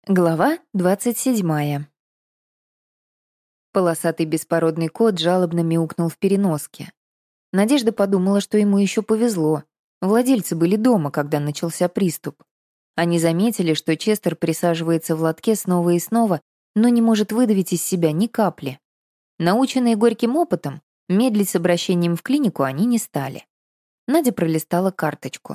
Глава 27. Полосатый беспородный кот жалобно мяукнул в переноске. Надежда подумала, что ему еще повезло. Владельцы были дома, когда начался приступ. Они заметили, что Честер присаживается в лотке снова и снова, но не может выдавить из себя ни капли. Наученные горьким опытом, медлить с обращением в клинику они не стали. Надя пролистала карточку.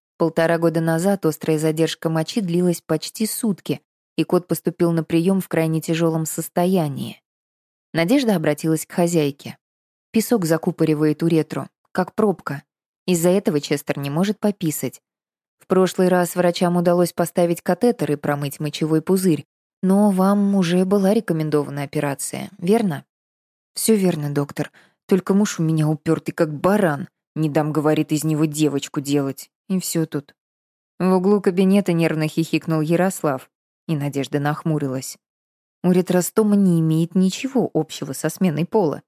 1,5 года назад острая задержка мочи длилась почти сутки, и кот поступил на прием в крайне тяжелом состоянии. Надежда обратилась к хозяйке. Песок закупоривает уретру, как пробка. Из-за этого Честер не может пописать. В прошлый раз врачам удалось поставить катетер и промыть мочевой пузырь, но вам уже была рекомендована операция, верно? Все верно, доктор. Только муж у меня упертый, как баран. Не дам, говорит, из него девочку делать. И все тут. В углу кабинета нервно хихикнул Ярослав. И Надежда нахмурилась. Уретростома не имеет ничего общего со сменой пола.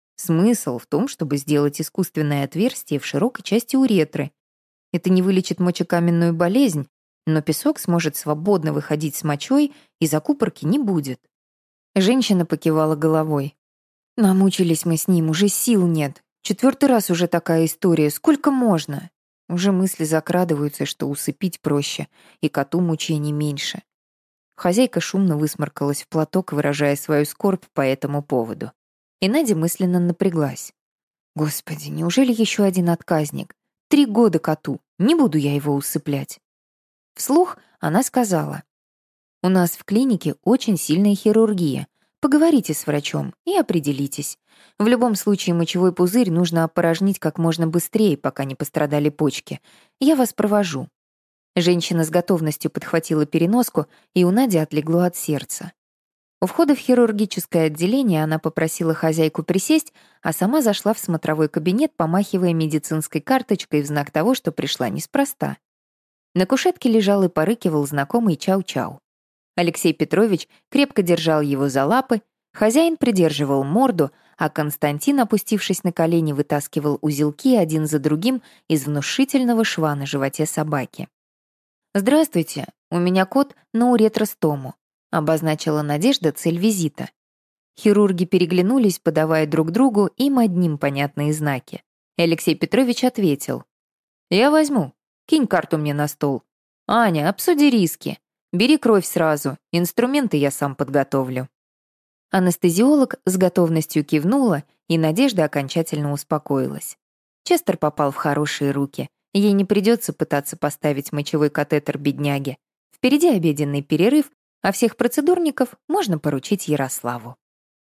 Смысл в том, чтобы сделать искусственное отверстие в широкой части уретры. Это не вылечит мочекаменную болезнь, но песок сможет свободно выходить с мочой, и закупорки не будет. Женщина покивала головой. Намучились мы с ним, уже сил нет. 4-й раз уже такая история, сколько можно? Уже мысли закрадываются, что усыпить проще, и коту мучений меньше. Хозяйка шумно высморкалась в платок, выражая свою скорбь по этому поводу. И Надя мысленно напряглась. Господи, неужели еще один отказник? 3 года коту, не буду я его усыплять. Вслух она сказала: «У нас в клинике очень сильная хирургия. Поговорите с врачом и определитесь. В любом случае мочевой пузырь нужно опорожнить как можно быстрее, пока не пострадали почки. Я вас провожу». Женщина с готовностью подхватила переноску, и у Нади отлегло от сердца. У входа в хирургическое отделение она попросила хозяйку присесть, а сама зашла в смотровой кабинет, помахивая медицинской карточкой в знак того, что пришла неспроста. На кушетке лежал и порыкивал знакомый Чау-Чау. Алексей Петрович крепко держал его за лапы, хозяин придерживал морду, а Константин, опустившись на колени, вытаскивал узелки один за другим из внушительного шва на животе собаки. «Здравствуйте, у меня кот на уретростому», — обозначила Надежда цель визита. Хирурги переглянулись, подавая друг другу им одним понятные знаки. Алексей Петрович ответил: «Я возьму. Кинь карту мне на стол. Аня, обсуди риски. Бери кровь сразу, инструменты я сам подготовлю». Анестезиолог с готовностью кивнула, и Надежда окончательно успокоилась. Честер попал в хорошие руки. Ей не придется пытаться поставить мочевой катетер бедняге. Впереди обеденный перерыв, а всех процедурников можно поручить Ярославу.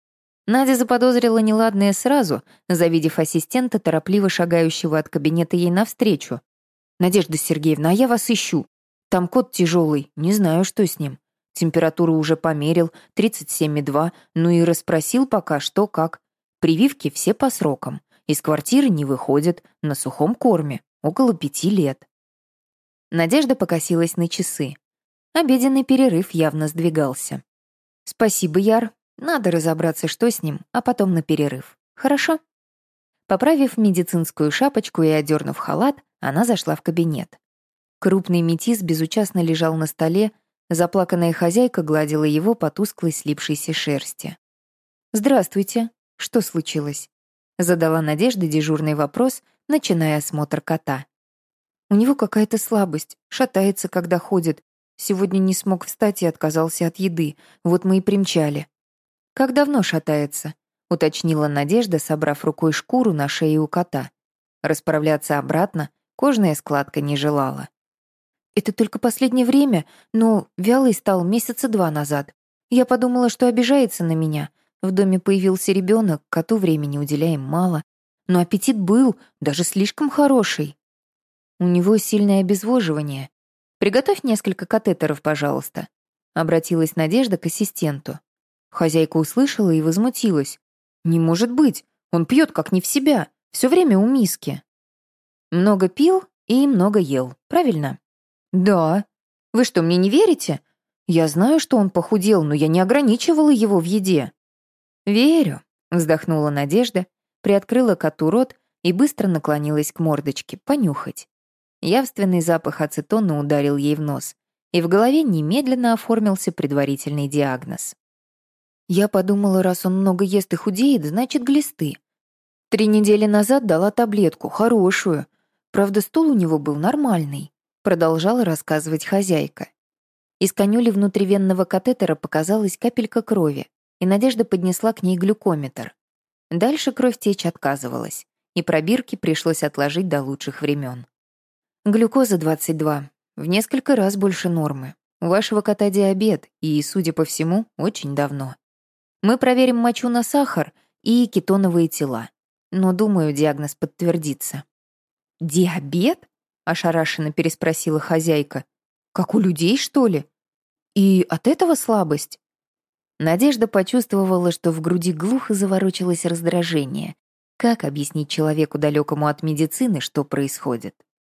Надя заподозрила неладное сразу, завидев ассистента, торопливо шагающего от кабинета ей навстречу. «Надежда Сергеевна, а я вас ищу. Там кот тяжелый, не знаю, что с ним. Температуру уже померил, 37,2, ну и расспросил пока что как. Прививки все по срокам. Из квартиры не выходят, на сухом корме. Около 5 лет». Надежда покосилась на часы. Обеденный перерыв явно сдвигался. «Спасибо, Яр. Надо разобраться, что с ним, а потом на перерыв. Хорошо?» Поправив медицинскую шапочку и одернув халат, она зашла в кабинет. Крупный метис безучастно лежал на столе, заплаканная хозяйка гладила его по тусклой слипшейся шерсти. «Здравствуйте. Что случилось?» Задала Надежда дежурный вопрос, начиная осмотр кота. «У него какая-то слабость, шатается, когда ходит. Сегодня не смог встать и отказался от еды. Вот мы и примчали». «Как давно шатается?» — уточнила Надежда, собрав рукой шкуру на шее у кота. Расправляться обратно кожная складка не желала. «Это только последнее время, но вялый стал месяца 2 назад. Я подумала, что обижается на меня. В доме появился ребенок, коту времени уделяем мало. Но аппетит был, даже слишком хороший. У него сильное обезвоживание. Приготовь несколько катетеров, пожалуйста», — обратилась Надежда к ассистенту. Хозяйка услышала и возмутилась. «Не может быть, он пьет как не в себя, все время у миски». «Много пил и много ел, правильно?» «Да. Вы что, мне не верите? Я знаю, что он похудел, но я не ограничивала его в еде». «Верю», — вздохнула Надежда, приоткрыла коту рот и быстро наклонилась к мордочке, понюхать. Явственный запах ацетона ударил ей в нос, и в голове немедленно оформился предварительный диагноз. Я подумала, раз он много ест и худеет, значит, глисты. 3 недели назад дала таблетку, хорошую. Правда, стул у него был нормальный, продолжала рассказывать хозяйка. Из канюли внутривенного катетера показалась капелька крови, и Надежда поднесла к ней глюкометр. Дальше кровь течь отказывалась, и пробирки пришлось отложить до лучших времен. Глюкоза 22, в несколько раз больше нормы. У вашего кота диабет, и, судя по всему, очень давно. Мы проверим мочу на сахар и кетоновые тела. Но, думаю, диагноз подтвердится. «Диабет?» — ошарашенно переспросила хозяйка. «Как у людей, что ли? И от этого слабость?» Надежда почувствовала, что в груди глухо заворочилось раздражение. Как объяснить человеку, далекому от медицины, что происходит?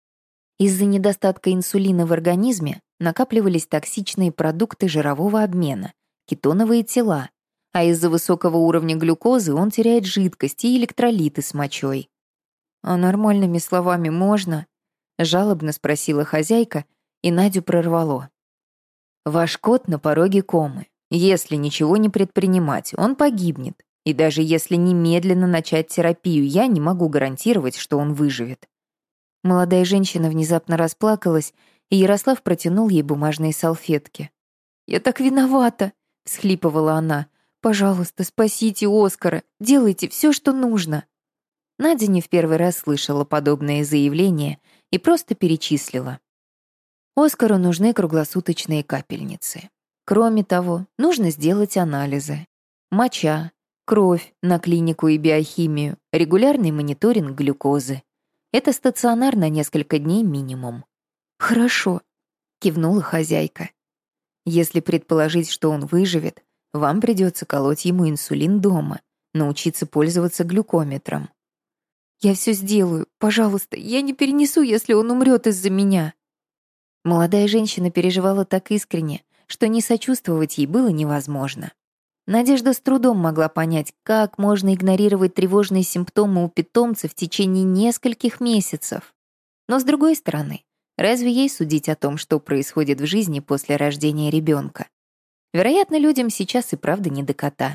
Из-за недостатка инсулина в организме накапливались токсичные продукты жирового обмена, кетоновые тела, а из-за высокого уровня глюкозы он теряет жидкость и электролиты с мочой. «А нормальными словами можно?» — жалобно спросила хозяйка, и Надю прорвало. «Ваш кот на пороге комы. Если ничего не предпринимать, он погибнет. И даже если немедленно начать терапию, я не могу гарантировать, что он выживет». Молодая женщина внезапно расплакалась, и Ярослав протянул ей бумажные салфетки. «Я так виновата!» — всхлипывала она. «Пожалуйста, спасите Оскара, делайте все, что нужно». Надя не в первый раз слышала подобные заявления и просто перечислила. Оскару нужны круглосуточные капельницы. Кроме того, нужно сделать анализы. Моча, кровь на клинику и биохимию, регулярный мониторинг глюкозы. Это стационар на несколько дней минимум. «Хорошо», — кивнула хозяйка. «Если предположить, что он выживет, вам придется колоть ему инсулин дома, научиться пользоваться глюкометром». «Я все сделаю, пожалуйста, я не перенесу, если он умрет из-за меня». Молодая женщина переживала так искренне, что не сочувствовать ей было невозможно. Надежда с трудом могла понять, как можно игнорировать тревожные симптомы у питомца в течение нескольких месяцев. Но, с другой стороны, разве ей судить о том, что происходит в жизни после рождения ребенка? Вероятно, людям сейчас и правда не до кота.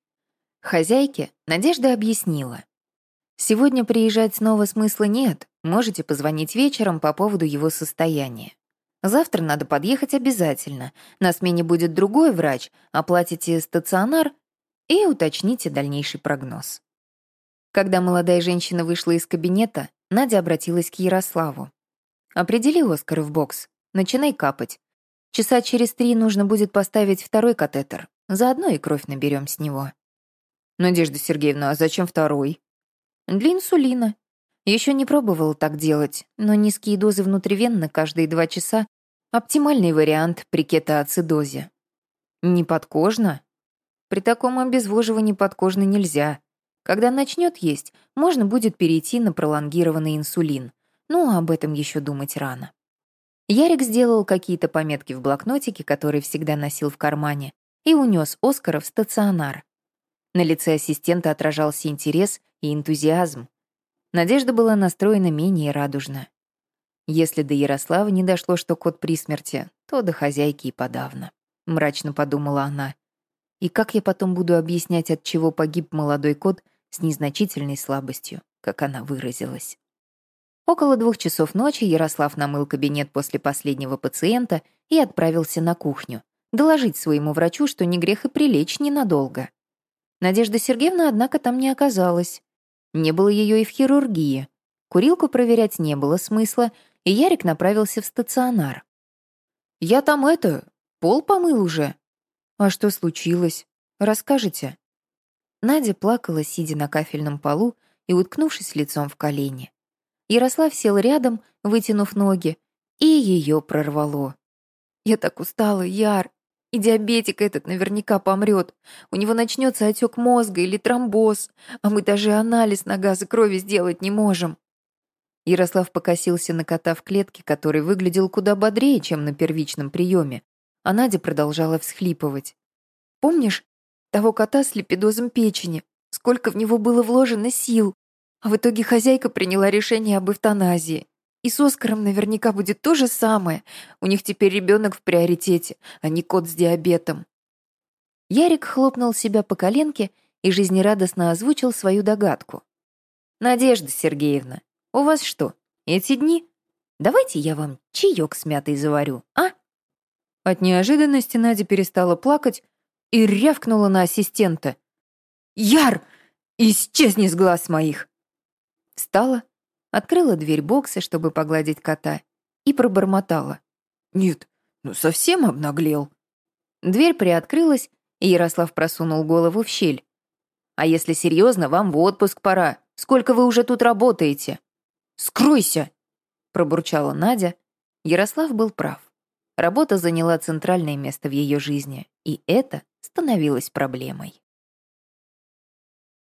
Хозяйке Надежда объяснила. «Сегодня приезжать снова смысла нет, можете позвонить вечером по поводу его состояния. Завтра надо подъехать обязательно. На смене будет другой врач, оплатите стационар и уточните дальнейший прогноз». Когда молодая женщина вышла из кабинета, Надя обратилась к Ярославу. «Определи Оскара в бокс. Начинай капать. Часа через 3 нужно будет поставить второй катетер. Заодно и кровь наберем с него». «Надежда Сергеевна, а зачем второй?» «Для инсулина. Еще не пробовала так делать, но низкие дозы внутривенно каждые 2 часа — оптимальный вариант при кетоацидозе». «Не подкожно?» «При таком обезвоживании подкожно нельзя. Когда начнет есть, можно будет перейти на пролонгированный инсулин. Но об этом еще думать рано». Ярик сделал какие-то пометки в блокнотике, который всегда носил в кармане, и унес Оскара в стационар. На лице ассистента отражался интерес и энтузиазм. Надежда была настроена менее радужно. Если до Ярослава не дошло, что кот при смерти, то до хозяйки и подавно. Мрачно подумала она. И как я потом буду объяснять, от чего погиб молодой кот с незначительной слабостью, как она выразилась. Около 2 часов ночи Ярослав намыл кабинет после последнего пациента и отправился на кухню, доложить своему врачу, что не грех и прилечь ненадолго. Надежда Сергеевна, однако, там не оказалась. Не было ее и в хирургии. Курилку проверять не было смысла, и Ярик направился в стационар. «Я там пол помыл уже». «А что случилось? Расскажете?» Надя плакала, сидя на кафельном полу и уткнувшись лицом в колени. Ярослав сел рядом, вытянув ноги, и ее прорвало. «Я так устала, Яр. И диабетик этот наверняка помрет. У него начнется отек мозга или тромбоз, а мы даже анализ на газы крови сделать не можем». Ярослав покосился на кота в клетке, который выглядел куда бодрее, чем на первичном приеме, а Надя продолжала всхлипывать. «Помнишь того кота с липидозом печени? Сколько в него было вложено сил, а в итоге хозяйка приняла решение об эвтаназии. И с Оскаром наверняка будет то же самое. У них теперь ребенок в приоритете, а не кот с диабетом. Ярик хлопнул себя по коленке и жизнерадостно озвучил свою догадку. «Надежда Сергеевна, у вас что, эти дни? Давайте я вам чаек с мятой заварю, а?» От неожиданности Надя перестала плакать и рявкнула на ассистента. «Яр, исчезни с глаз моих!» Встала, открыла дверь бокса, чтобы погладить кота, и пробормотала. «Нет, ну совсем обнаглел». Дверь приоткрылась, и Ярослав просунул голову в щель. «А если серьезно, вам в отпуск пора. Сколько вы уже тут работаете?» «Скройся!» — пробурчала Надя. Ярослав был прав. Работа заняла центральное место в ее жизни, и это становилось проблемой.